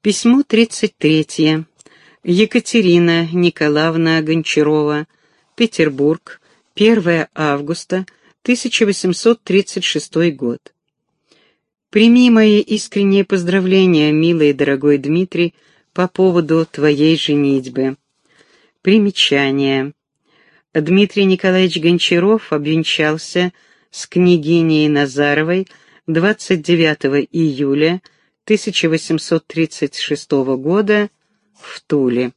Письмо 33. Екатерина Николаевна Гончарова. Петербург. 1 августа 1836 год. Прими мои искренние поздравления, милый и дорогой Дмитрий, по поводу твоей женитьбы. Примечание. Дмитрий Николаевич Гончаров обвенчался с княгиней Назаровой 29 июля 1836 года в Туле.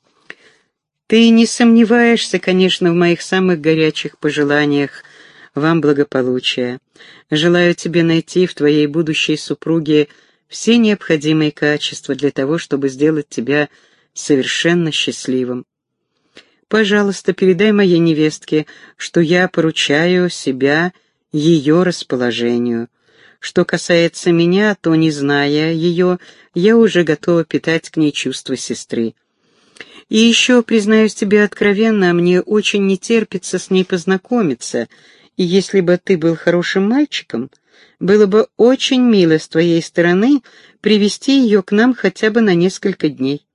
Ты не сомневаешься, конечно, в моих самых горячих пожеланиях вам благополучия. Желаю тебе найти в твоей будущей супруге все необходимые качества для того, чтобы сделать тебя совершенно счастливым. Пожалуйста, передай моей невестке, что я поручаю себя ее расположению. Что касается меня, то, не зная ее, я уже готова питать к ней чувства сестры. И еще, признаюсь тебе откровенно, мне очень не терпится с ней познакомиться, и если бы ты был хорошим мальчиком, было бы очень мило с твоей стороны привести ее к нам хотя бы на несколько дней.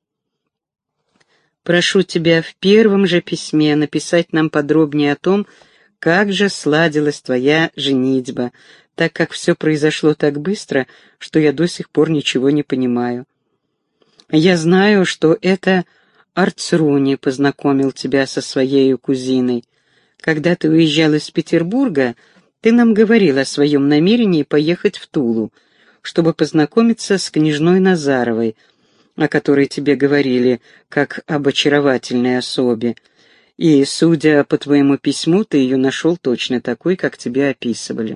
Прошу тебя в первом же письме написать нам подробнее о том, как же сладилась твоя женитьба, так как все произошло так быстро, что я до сих пор ничего не понимаю. Я знаю, что это Арцруни познакомил тебя со своей кузиной. Когда ты уезжал из Петербурга, ты нам говорил о своем намерении поехать в Тулу, чтобы познакомиться с княжной Назаровой, о которой тебе говорили, как об очаровательной особе. И, судя по твоему письму, ты ее нашел точно такой, как тебе описывали.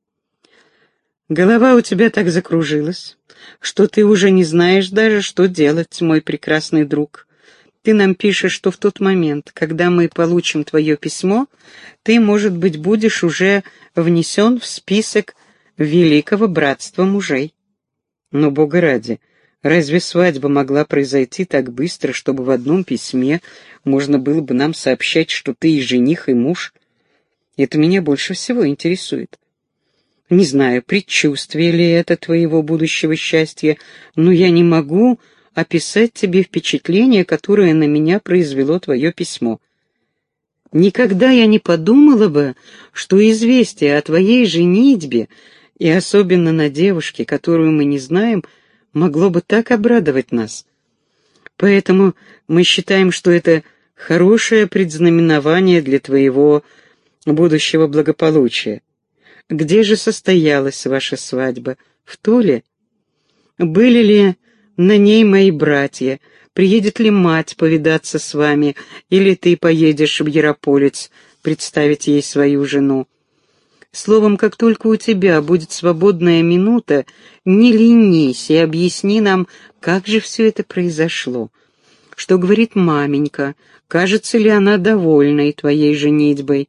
Голова у тебя так закружилась, что ты уже не знаешь даже, что делать, мой прекрасный друг. Ты нам пишешь, что в тот момент, когда мы получим твое письмо, ты, может быть, будешь уже внесен в список Великого Братства мужей. Но, Бога ради, разве свадьба могла произойти так быстро, чтобы в одном письме можно было бы нам сообщать, что ты и жених, и муж? Это меня больше всего интересует. Не знаю, предчувствие ли это твоего будущего счастья, но я не могу описать тебе впечатление, которое на меня произвело твое письмо. Никогда я не подумала бы, что известие о твоей женитьбе, и особенно на девушке, которую мы не знаем, могло бы так обрадовать нас. Поэтому мы считаем, что это хорошее предзнаменование для твоего будущего благополучия. Где же состоялась ваша свадьба? В Туле? Были ли на ней мои братья? Приедет ли мать повидаться с вами? Или ты поедешь в Ярополец представить ей свою жену? Словом, как только у тебя будет свободная минута, не ленись и объясни нам, как же все это произошло. Что говорит маменька? Кажется ли она довольной твоей женитьбой?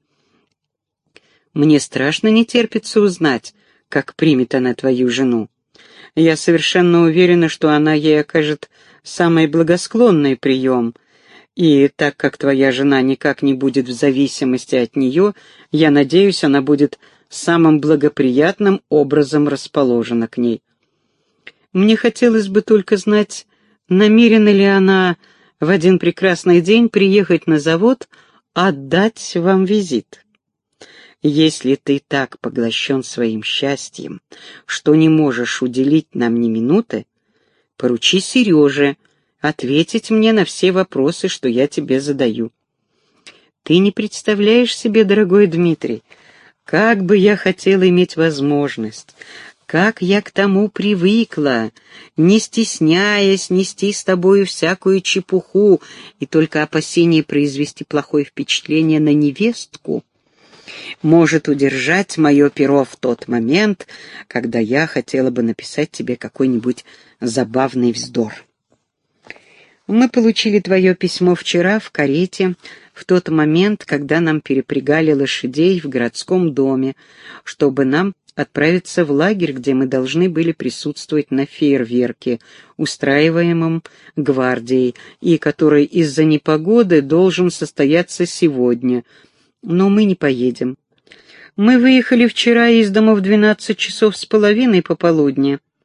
Мне страшно не терпится узнать, как примет она твою жену. Я совершенно уверена, что она ей окажет самый благосклонный прием, и так как твоя жена никак не будет в зависимости от нее, я надеюсь, она будет самым благоприятным образом расположена к ней. Мне хотелось бы только знать, намерена ли она в один прекрасный день приехать на завод, отдать вам визит. Если ты так поглощен своим счастьем, что не можешь уделить нам ни минуты, поручи Сереже ответить мне на все вопросы, что я тебе задаю. Ты не представляешь себе, дорогой Дмитрий, как бы я хотела иметь возможность, как я к тому привыкла, не стесняясь нести с тобою всякую чепуху и только опасение произвести плохое впечатление на невестку может удержать мое перо в тот момент, когда я хотела бы написать тебе какой-нибудь забавный вздор. Мы получили твое письмо вчера в карете, в тот момент, когда нам перепрягали лошадей в городском доме, чтобы нам отправиться в лагерь, где мы должны были присутствовать на фейерверке, устраиваемом гвардией, и который из-за непогоды должен состояться сегодня. Но мы не поедем. Мы выехали вчера из дома в 12 часов с половиной пополудни,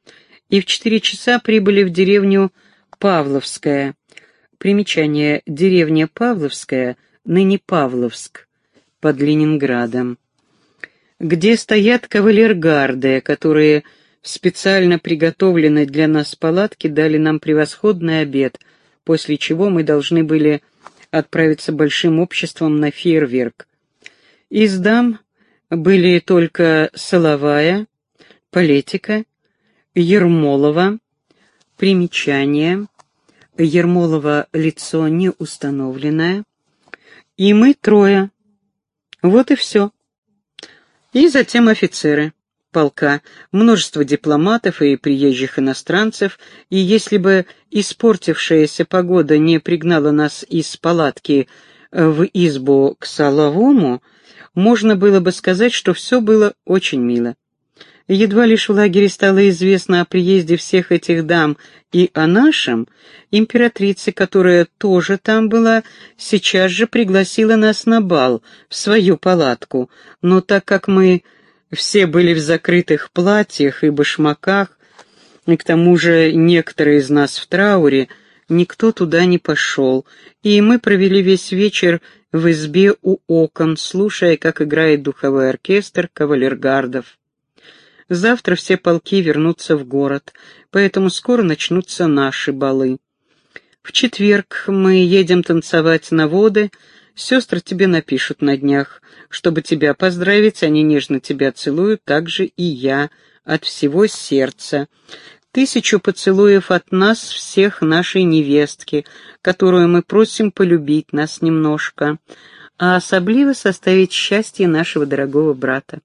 и в 4 часа прибыли в деревню Павловская. Примечание: деревня Павловская, ныне Павловск, под Ленинградом, где стоят кавалергарды, которые в специально приготовленной для нас палатке дали нам превосходный обед, после чего мы должны были отправиться большим обществом на фейерверк. Из дам были только Соловая, Полетика, Ермолова. Примечание: Ермолова — лицо не установленное. И мы 3. Вот и все. И затем офицеры полка, множество дипломатов и приезжих иностранцев, и если бы испортившаяся погода не пригнала нас из палатки в избу к Соловому, можно было бы сказать, что все было очень мило. Едва лишь в лагере стало известно о приезде всех этих дам и о нашем, императрица, которая тоже там была, сейчас же пригласила нас на бал в свою палатку, но так как мы все были в закрытых платьях и башмаках, и к тому же некоторые из нас в трауре, никто туда не пошел, и мы провели весь вечер в избе у окон, слушая, как играет духовой оркестр кавалергардов. Завтра все полки вернутся в город, поэтому скоро начнутся наши балы. В четверг мы едем танцевать на воды, сестры тебе напишут на днях, чтобы тебя поздравить, они нежно тебя целуют, так же и я, от всего сердца. 1000 поцелуев от нас всех нашей невестки, которую мы просим полюбить нас немножко, а особливо составить счастье нашего дорогого брата.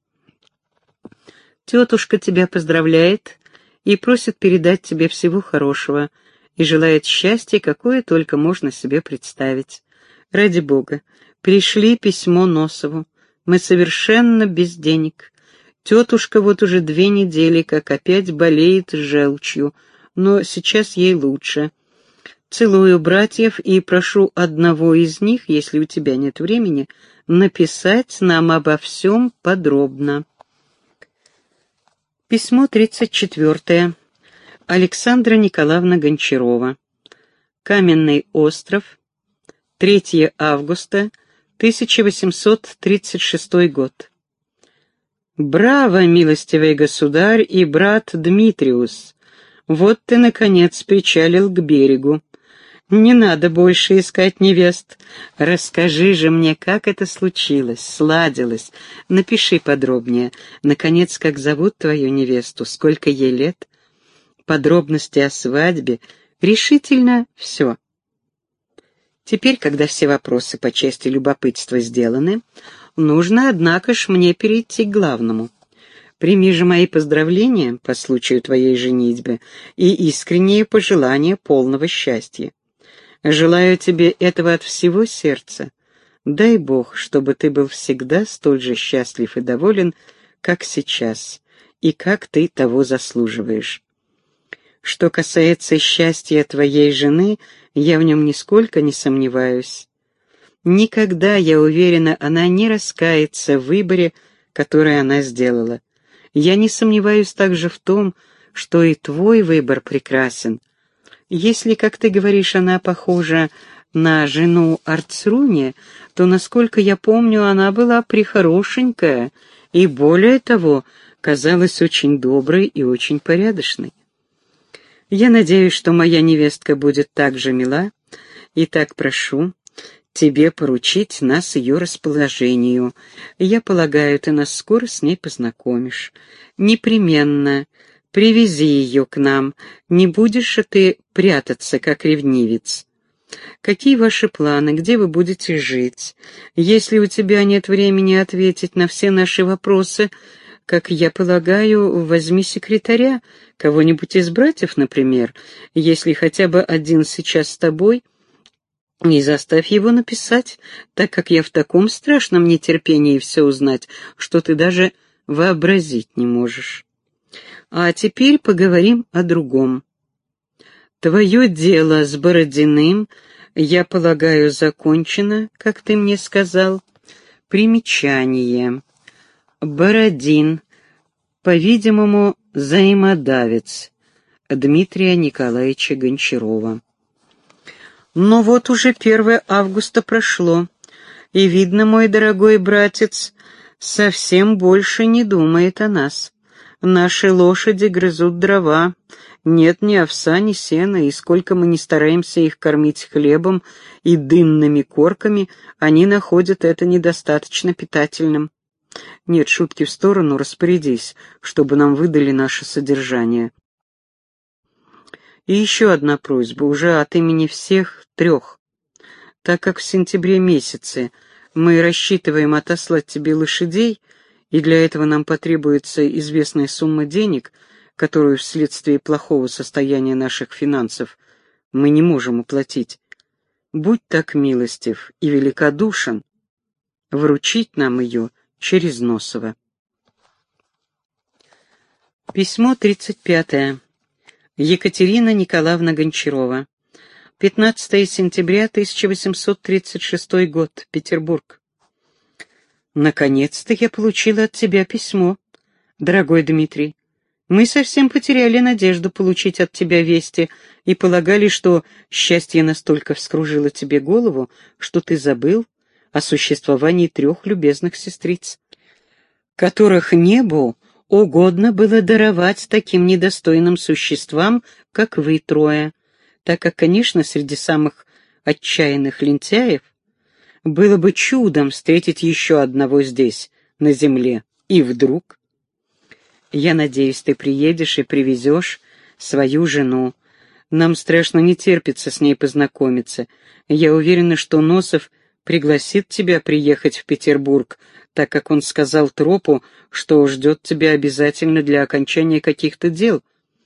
Тетушка тебя поздравляет и просит передать тебе всего хорошего и желает счастья, какое только можно себе представить. Ради Бога, пришли письмо Носову. Мы совершенно без денег. Тетушка вот уже 2 недели, как опять болеет желчью, но сейчас ей лучше. Целую братьев и прошу одного из них, если у тебя нет времени, написать нам обо всем подробно. Письмо 34. Александра Николаевна Гончарова. Каменный остров. 3 августа 1836 год. «Браво, милостивый государь и брат Дмитриус! Вот ты, наконец, причалил к берегу. Не надо больше искать невест. Расскажи же мне, как это случилось, сладилось. Напиши подробнее. Наконец, как зовут твою невесту, сколько ей лет? Подробности о свадьбе. Решительно все». Теперь, когда все вопросы по части любопытства сделаны, нужно, однако ж, мне перейти к главному. Прими же мои поздравления по случаю твоей женитьбы и искренние пожелания полного счастья. Желаю тебе этого от всего сердца. Дай Бог, чтобы ты был всегда столь же счастлив и доволен, как сейчас, и как ты того заслуживаешь. Что касается счастья твоей жены, я в нем нисколько не сомневаюсь. Никогда, я уверена, она не раскается в выборе, который она сделала. Я не сомневаюсь также в том, что и твой выбор прекрасен. Если, как ты говоришь, она похожа на жену Арцруни, то, насколько я помню, она была прехорошенькая и, более того, казалась очень доброй и очень порядочной. Я надеюсь, что моя невестка будет так же мила, и так прошу тебе поручить нас ее расположению. Я полагаю, ты нас скоро с ней познакомишь. Непременно привези ее к нам, не будешь же ты прятаться, как ревнивец. Какие ваши планы, где вы будете жить? Если у тебя нет времени ответить на все наши вопросы, как я полагаю, возьми секретаря, кого-нибудь из братьев, например, если хотя бы один сейчас с тобой, и заставь его написать, так как я в таком страшном нетерпении все узнать, что ты даже вообразить не можешь. А теперь поговорим о другом. Твое дело с Бородиным, я полагаю, закончено, как ты мне сказал. Примечание. Бородин, по-видимому, взаимодавец. Дмитрия Николаевича Гончарова. Но вот уже 1 августа прошло, и, видно, мой дорогой братец совсем больше не думает о нас. Наши лошади грызут дрова, нет ни овса, ни сена, и сколько мы ни стараемся их кормить хлебом и дынными корками, они находят это недостаточно питательным. Нет, шутки в сторону, распорядись, чтобы нам выдали наше содержание. И еще одна просьба, уже от имени всех 3. Так как в сентябре месяце мы рассчитываем отослать тебе лошадей, и для этого нам потребуется известная сумма денег, которую вследствие плохого состояния наших финансов мы не можем оплатить, будь так милостив и великодушен вручить нам ее через Носова. Письмо 35. Екатерина Николаевна Гончарова. 15 сентября 1836 год. Петербург. Наконец-то я получила от тебя письмо, дорогой Дмитрий. Мы совсем потеряли надежду получить от тебя вести и полагали, что счастье настолько вскружило тебе голову, что ты забыл о существовании 3 любезных сестриц, которых небу угодно было даровать таким недостойным существам, как вы 3, так как, конечно, среди самых отчаянных лентяев было бы чудом встретить еще одного здесь, на земле. И вдруг... Я надеюсь, ты приедешь и привезешь свою жену. Нам страшно не терпится с ней познакомиться. Я уверена, что Носов пригласит тебя приехать в Петербург, так как он сказал Тропу, что ждет тебя обязательно для окончания каких-то дел.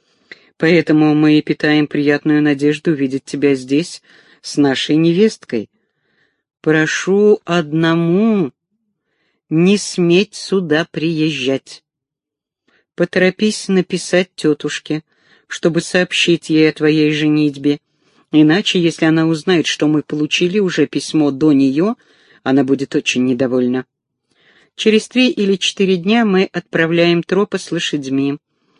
Поэтому мы и питаем приятную надежду увидеть тебя здесь с нашей невесткой. Прошу одному не сметь сюда приезжать. Поторопись написать тетушке, чтобы сообщить ей о твоей женитьбе. Иначе, если она узнает, что мы получили уже письмо до нее, она будет очень недовольна. Через 3 или 4 дня мы отправляем Тропа с лошадьми.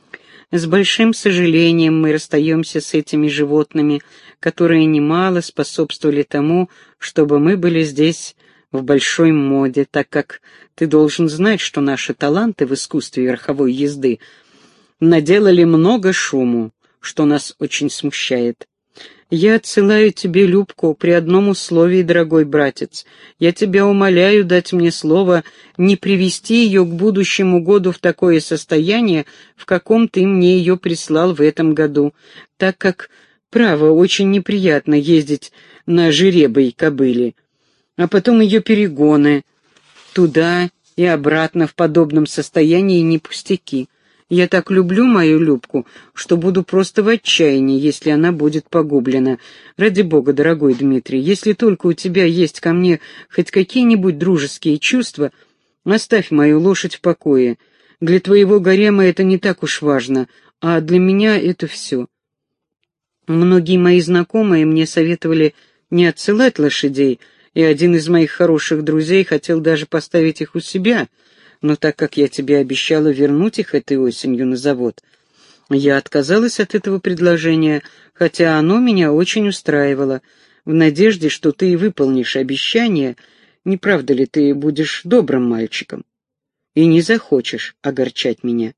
С большим сожалением мы расстаемся с этими животными, которые немало способствовали тому, чтобы мы были здесь в большой моде, так как ты должен знать, что наши таланты в искусстве верховой езды наделали много шуму, что нас очень смущает. Я отсылаю тебе Любку при одном условии, дорогой братец. Я тебя умоляю дать мне слово не привести ее к будущему году в такое состояние, в каком ты мне ее прислал в этом году, так как, право, очень неприятно ездить на жеребой кобыле, а потом ее перегоны туда и обратно в подобном состоянии не пустяки. Я так люблю мою Любку, что буду просто в отчаянии, если она будет погублена. Ради бога, дорогой Дмитрий, если только у тебя есть ко мне хоть какие-нибудь дружеские чувства, оставь мою лошадь в покое. Для твоего гарема это не так уж важно, а для меня это все. Многие мои знакомые мне советовали не отсылать лошадей, и один из моих хороших друзей хотел даже поставить их у себя, но так как я тебе обещала вернуть их этой осенью на завод, я отказалась от этого предложения, хотя оно меня очень устраивало, в надежде, что ты выполнишь обещание, не правда ли ты будешь добрым мальчиком и не захочешь огорчать меня.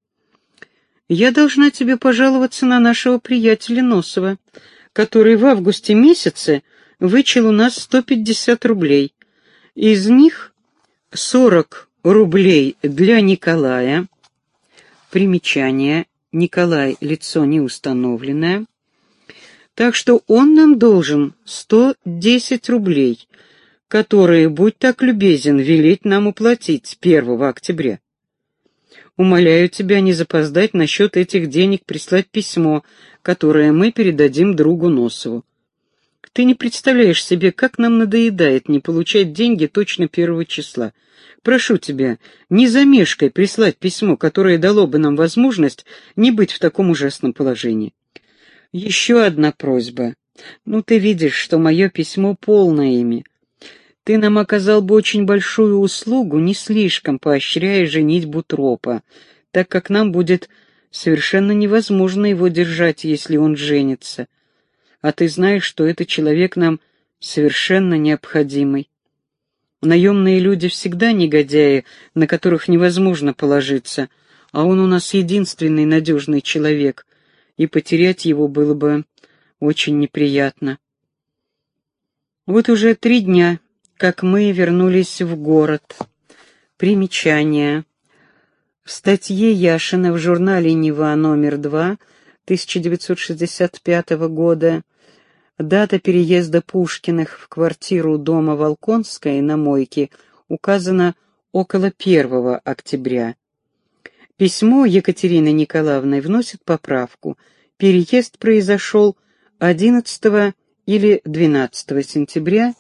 Я должна тебе пожаловаться на нашего приятеля Носова, который в августе месяце вычел у нас 150 рублей. Из них 40 рублей для Николая. Примечание. Николай — лицо неустановленное. Так что он нам должен 110 рублей, которые, будь так любезен, велеть нам уплатить 1 октября. Умоляю тебя не запоздать насчет этих денег прислать письмо, которое мы передадим другу Носову. Ты не представляешь себе, как нам надоедает не получать деньги точно 1 числа. Прошу тебя, не замешкай прислать письмо, которое дало бы нам возможность не быть в таком ужасном положении. Еще одна просьба. Ты видишь, что мое письмо полное имя. Ты нам оказал бы очень большую услугу, не слишком поощряя женитьбу Тропа, так как нам будет Совершенно невозможно его держать, если он женится. А ты знаешь, что этот человек нам совершенно необходимый. Наемные люди всегда негодяи, на которых невозможно положиться, а он у нас единственный надежный человек, и потерять его было бы очень неприятно. Вот уже 3 дня, как мы вернулись в город. Примечание. В статье Яшина в журнале «Нева» номер 2 1965 года дата переезда Пушкиных в квартиру дома Волконской на Мойке указана около 1 октября. Письмо Екатерины Николаевны вносит поправку. Переезд произошел 11 или 12 сентября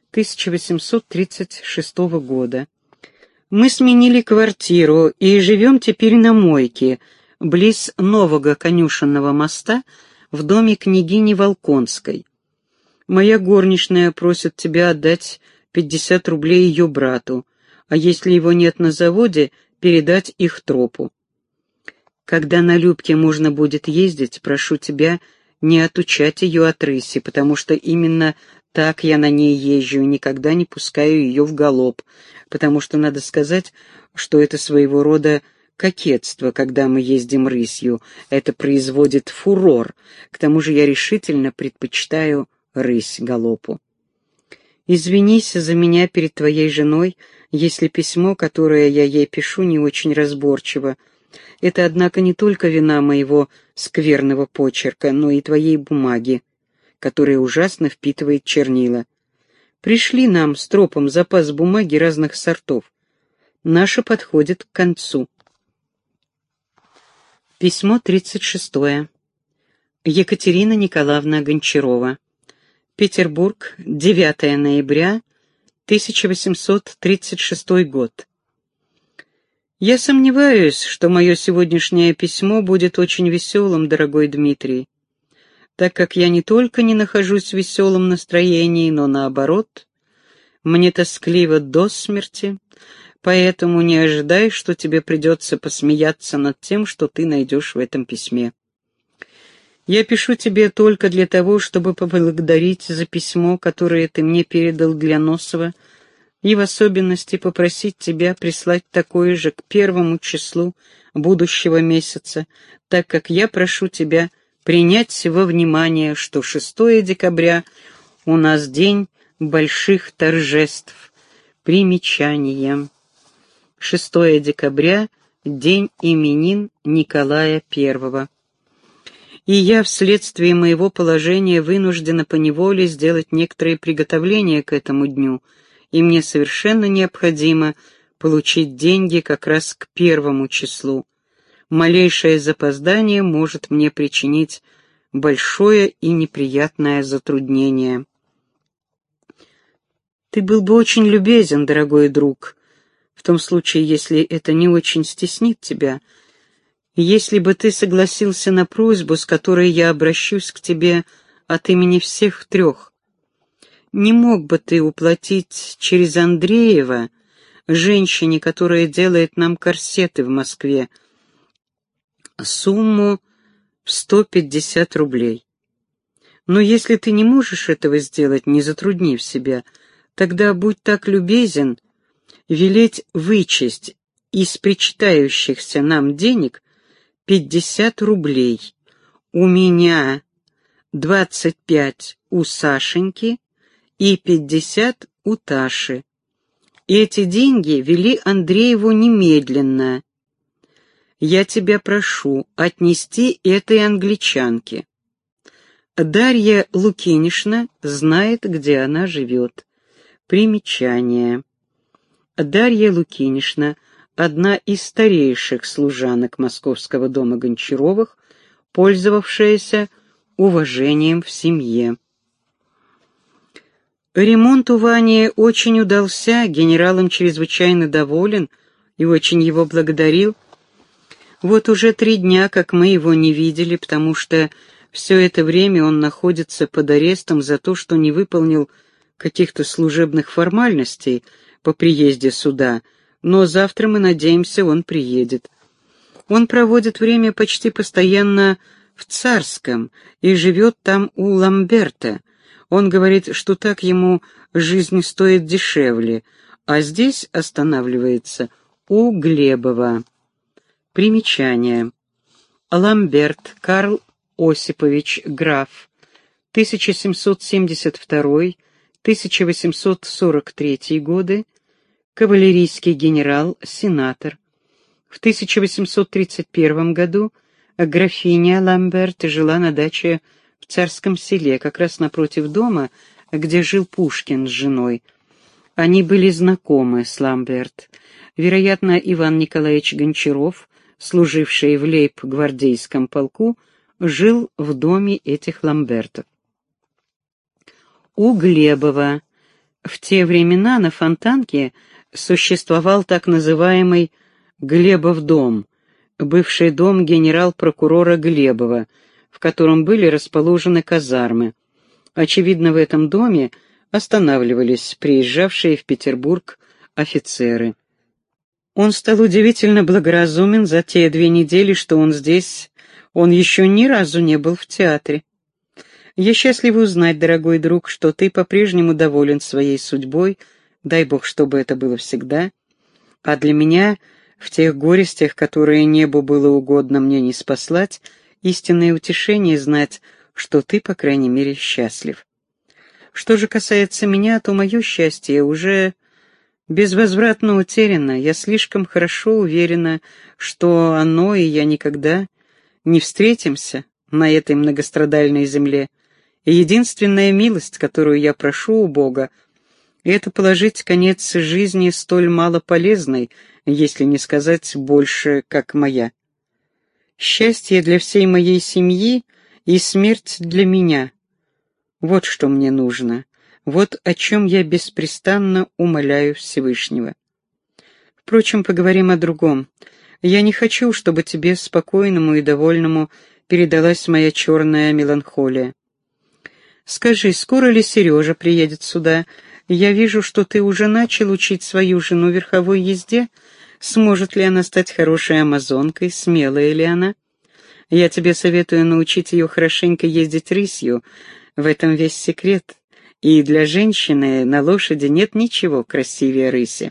1836 года. Мы сменили квартиру и живем теперь на Мойке, близ нового конюшенного моста, в доме княгини Волконской. Моя горничная просит тебя отдать 50 рублей ее брату, а если его нет на заводе, передать их тропу. Когда на Любке можно будет ездить, прошу тебя не отучать ее от рыси, потому что именно так я на ней езжу и никогда не пускаю ее в галоп, потому что надо сказать, что это своего рода кокетство, когда мы ездим рысью. Это производит фурор. К тому же я решительно предпочитаю рысь галопу. Извинись за меня перед твоей женой, если письмо, которое я ей пишу, не очень разборчиво. Это, однако, не только вина моего скверного почерка, но и твоей бумаги, которая ужасно впитывает чернила. Пришли нам с тропом запас бумаги разных сортов. Наша подходит к концу. Письмо 36. Екатерина Николаевна Гончарова. Петербург, 9 ноября 1836 год. Я сомневаюсь, что мое сегодняшнее письмо будет очень веселым, дорогой Дмитрий, так как я не только не нахожусь в веселом настроении, но наоборот, мне тоскливо до смерти, поэтому не ожидай, что тебе придется посмеяться над тем, что ты найдешь в этом письме. Я пишу тебе только для того, чтобы поблагодарить за письмо, которое ты мне передал для Носова, и в особенности попросить тебя прислать такое же к 1 числу будущего месяца, так как я прошу тебя принять во внимание, что 6 декабря у нас день больших торжеств. Примечание. 6 декабря — день именин Николая I. И я вследствие моего положения вынуждена поневоле сделать некоторые приготовления к этому дню, и мне совершенно необходимо получить деньги как раз к 1 числу. Малейшее запоздание может мне причинить большое и неприятное затруднение. Ты был бы очень любезен, дорогой друг, в том случае, если это не очень стеснит тебя, если бы ты согласился на просьбу, с которой я обращусь к тебе от имени всех 3. Не мог бы ты уплатить через Андреева, женщине, которая делает нам корсеты в Москве, сумму в 150 рублей? Но если ты не можешь этого сделать, не затруднив себя, тогда будь так любезен велеть вычесть из причитающихся нам денег 50 рублей. У меня 25 у Сашеньки и 50 у Таши. Эти деньги вели Андрееву немедленно. Я тебя прошу отнести этой англичанке. Дарья Лукинишна знает, где она живет. Примечание. Дарья Лукинишна — одна из старейших служанок московского дома Гончаровых, пользовавшаяся уважением в семье. Ремонт у Вани очень удался, генерал им чрезвычайно доволен и очень его благодарил. Вот уже 3 дня, как мы его не видели, потому что все это время он находится под арестом за то, что не выполнил каких-то служебных формальностей по приезде сюда, но завтра, мы надеемся, он приедет. Он проводит время почти постоянно в Царском и живет там у Ламберта. Он говорит, что так ему жизнь стоит дешевле, а здесь останавливается у Глебова. Примечание. Ламберт Карл Осипович, граф, 1772-1843 годы, кавалерийский генерал, сенатор. В 1831 году графиня Ламберт жила на даче в Царском селе, как раз напротив дома, где жил Пушкин с женой. Они были знакомы с Ламберт. Вероятно, Иван Николаевич Гончаров, служивший в лейб-гвардейском полку, жил в доме этих Ламбертов. У Глебова в те времена на Фонтанке существовал так называемый Глебов дом, бывший дом генерал-прокурора Глебова, в котором были расположены казармы. Очевидно, в этом доме останавливались приезжавшие в Петербург офицеры. Он стал удивительно благоразумен за те 2 недели, что он здесь. Он еще ни разу не был в театре. Я счастлива узнать, дорогой друг, что ты по-прежнему доволен своей судьбой, дай Бог, чтобы это было всегда. А для меня, в тех горестях, которые небу было угодно мне не спаслать, истинное утешение знать, что ты, по крайней мере, счастлив. Что же касается меня, то мое счастье уже безвозвратно утеряно. Я слишком хорошо уверена, что оно и я никогда не встретимся на этой многострадальной земле. И единственная милость, которую я прошу у Бога, это положить конец жизни столь малополезной, если не сказать больше, как моя. Счастье для всей моей семьи и смерть для меня. Вот что мне нужно, вот о чем я беспрестанно умоляю Всевышнего. Впрочем, поговорим о другом. Я не хочу, чтобы тебе, спокойному и довольному, передалась моя черная меланхолия. Скажи, скоро ли Сережа приедет сюда? Я вижу, что ты уже начал учить свою жену верховой езде. Сможет ли она стать хорошей амазонкой, смелая ли она? Я тебе советую научить ее хорошенько ездить рысью. В этом весь секрет. И для женщины на лошади нет ничего красивее рыси.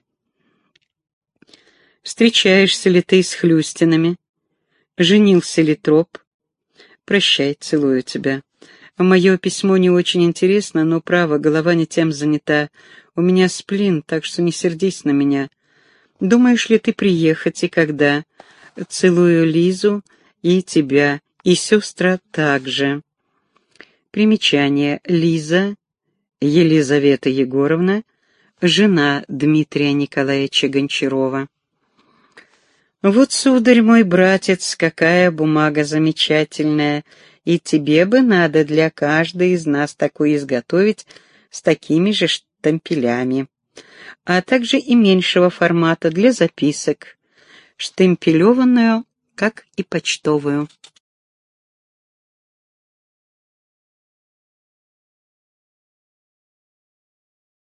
Встречаешься ли ты с Хлюстинами? Женился ли Троп? Прощай, целую тебя. Мое письмо не очень интересно, но, право, голова не тем занята. У меня сплин, так что не сердись на меня. Думаешь ли ты приехать и когда? Целую Лизу и тебя, и сестра также. Примечание. Лиза, Елизавета Егоровна, жена Дмитрия Николаевича Гончарова. Вот, сударь мой братец, какая бумага замечательная, и тебе бы надо для каждой из нас такую изготовить с такими же штемпелями, а также и меньшего формата для записок, штемпелеванную, как и почтовую.